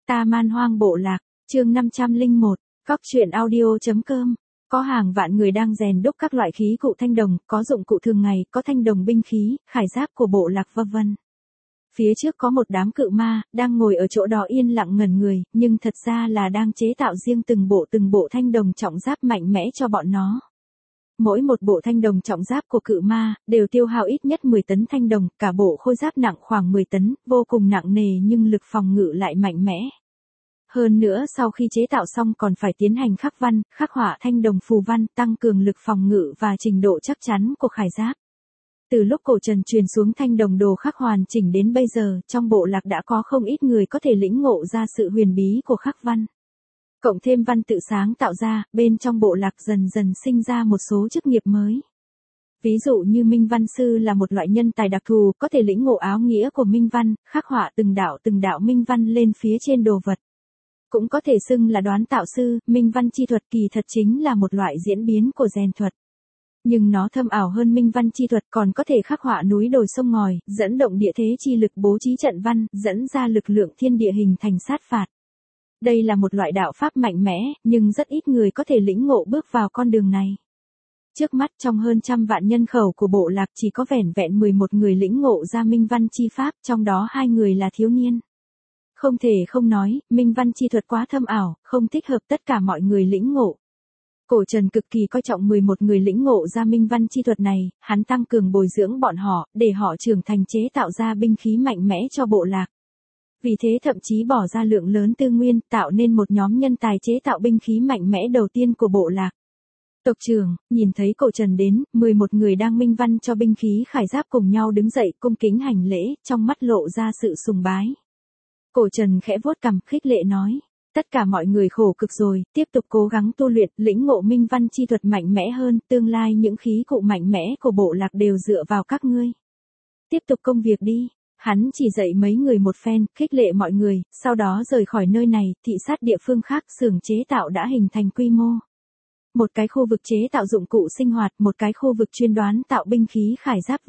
Ta man hoang bộ lạc, chương 501, Cóc truyện audio.com. Có hàng vạn người đang rèn đúc các loại khí cụ thanh đồng, có dụng cụ thường ngày, có thanh đồng binh khí, khải giáp của bộ lạc vân vân. Phía trước có một đám cự ma, đang ngồi ở chỗ đó yên lặng ngẩn người, nhưng thật ra là đang chế tạo riêng từng bộ thanh đồng trọng giáp mạnh mẽ cho bọn nó. Mỗi một bộ thanh đồng trọng giáp của cự ma, đều tiêu hao ít nhất 10 tấn thanh đồng, cả bộ khôi giáp nặng khoảng 10 tấn, vô cùng nặng nề nhưng lực phòng ngự lại mạnh mẽ. Hơn nữa sau khi chế tạo xong còn phải tiến hành khắc văn, khắc họa thanh đồng phù văn, tăng cường lực phòng ngự và trình độ chắc chắn của khải giáp. Từ lúc cổ Trần truyền xuống thanh đồng đồ khắc hoàn chỉnh đến bây giờ, trong bộ lạc đã có không ít người có thể lĩnh ngộ ra sự huyền bí của khắc văn. Cộng thêm văn tự sáng tạo ra, bên trong bộ lạc dần dần sinh ra một số chức nghiệp mới. Ví dụ như Minh Văn Sư là một loại nhân tài đặc thù, có thể lĩnh ngộ áo nghĩa của Minh Văn, khắc họa từng đạo Minh Văn lên phía trên đồ vật. Cũng có thể xưng là đoán tạo sư, Minh Văn chi thuật kỳ thật chính là một loại diễn biến của rèn thuật. Nhưng nó thâm ảo hơn Minh Văn chi thuật, còn có thể khắc họa núi đồi sông ngòi, dẫn động địa thế chi lực, bố trí trận văn, dẫn ra lực lượng thiên địa hình thành sát phạt. Đây là một loại đạo pháp mạnh mẽ, nhưng rất ít người có thể lĩnh ngộ bước vào con đường này. Trước mắt trong hơn 100 vạn nhân khẩu của bộ lạc chỉ có vẻn vẹn 11 người lĩnh ngộ ra Minh Văn chi pháp, trong đó 2 người là thiếu niên. Không thể không nói, Minh Văn chi thuật quá thâm ảo, không thích hợp tất cả mọi người lĩnh ngộ. Cổ Trần cực kỳ coi trọng 11 người lĩnh ngộ ra Minh Văn chi thuật này, hắn tăng cường bồi dưỡng bọn họ, để họ trưởng thành chế tạo ra binh khí mạnh mẽ cho bộ lạc. Vì thế thậm chí bỏ ra lượng lớn tư nguyên, tạo nên một nhóm nhân tài chế tạo binh khí mạnh mẽ đầu tiên của bộ lạc. Tộc trưởng, nhìn thấy cổ Trần đến, 11 người đang minh văn cho binh khí khải giáp cùng nhau đứng dậy cung kính hành lễ, trong mắt lộ ra sự sùng bái. Cổ Trần khẽ vuốt cằm, khích lệ nói, tất cả mọi người khổ cực rồi, tiếp tục cố gắng tu luyện, lĩnh ngộ Minh Văn chi thuật mạnh mẽ hơn, tương lai những khí cụ mạnh mẽ của bộ lạc đều dựa vào các ngươi. Tiếp tục công việc đi. Hắn chỉ dạy mấy người một phen, khích lệ mọi người, sau đó rời khỏi nơi này, thị sát địa phương khác, xưởng chế tạo đã hình thành quy mô. Một cái khu vực chế tạo dụng cụ sinh hoạt, một cái khu vực chuyên đoán tạo binh khí khải giáp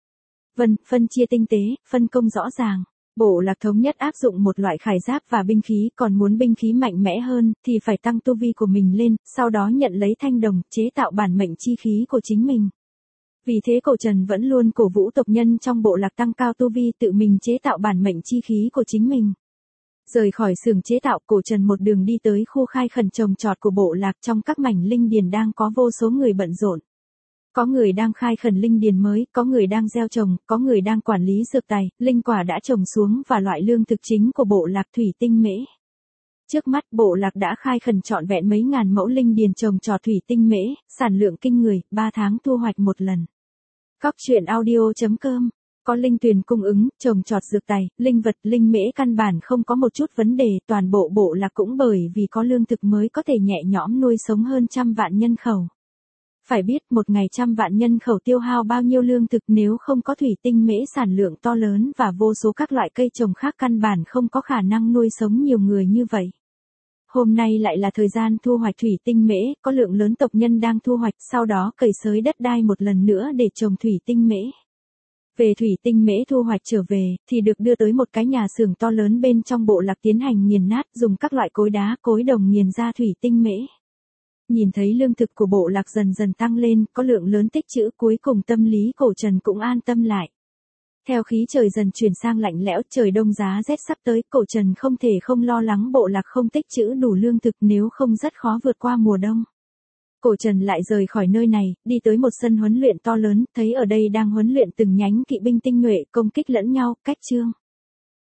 phân chia tinh tế, phân công rõ ràng. Bộ lạc thống nhất áp dụng một loại khải giáp và binh khí, còn muốn binh khí mạnh mẽ hơn, thì phải tăng tu vi của mình lên, sau đó nhận lấy thanh đồng, chế tạo bản mệnh chi khí của chính mình. Vì thế cổ Trần vẫn luôn cổ vũ tộc nhân trong bộ lạc tăng cao tu vi, tự mình chế tạo bản mệnh chi khí của chính mình. Rời khỏi xưởng chế tạo, cổ Trần một đường đi tới khu khai khẩn trồng trọt của bộ lạc, trong các mảnh linh điền đang có vô số người bận rộn. Có người đang khai khẩn linh điền mới, có người đang gieo trồng, có người đang quản lý dược tài, linh quả đã trồng xuống và loại lương thực chính của bộ lạc thủy tinh mễ. Trước mắt bộ lạc đã khai khẩn trọn vẹn mấy ngàn mẫu linh điền trồng trọt thủy tinh mễ, sản lượng kinh người, 3 tháng thu hoạch một lần. Cóc truyện audio.com. Có linh tuyền cung ứng, trồng trọt dược tài, linh vật, linh mễ căn bản không có một chút vấn đề, toàn bộ lạc cũng bởi vì có lương thực mới có thể nhẹ nhõm nuôi sống hơn 100 vạn nhân khẩu. Phải biết một ngày 100 vạn nhân khẩu tiêu hao bao nhiêu lương thực, nếu không có thủy tinh mễ sản lượng to lớn và vô số các loại cây trồng khác căn bản không có khả năng nuôi sống nhiều người như vậy. Hôm nay lại là thời gian thu hoạch thủy tinh mễ, có lượng lớn tộc nhân đang thu hoạch, sau đó cày xới đất đai một lần nữa để trồng thủy tinh mễ. Về thủy tinh mễ thu hoạch trở về, thì được đưa tới một cái nhà xưởng to lớn bên trong bộ lạc tiến hành nghiền nát, dùng các loại cối đá, cối đồng nghiền ra thủy tinh mễ. Nhìn thấy lương thực của bộ lạc dần dần tăng lên, có lượng lớn tích trữ, cuối cùng tâm lý cổ Trần cũng an tâm lại. Theo khí trời dần chuyển sang lạnh lẽo, trời đông giá rét sắp tới, cổ Trần không thể không lo lắng bộ lạc không tích trữ đủ lương thực, nếu không rất khó vượt qua mùa đông. Cổ Trần lại rời khỏi nơi này, đi tới một sân huấn luyện to lớn, thấy ở đây đang huấn luyện từng nhánh kỵ binh tinh nhuệ, công kích lẫn nhau, cách chương.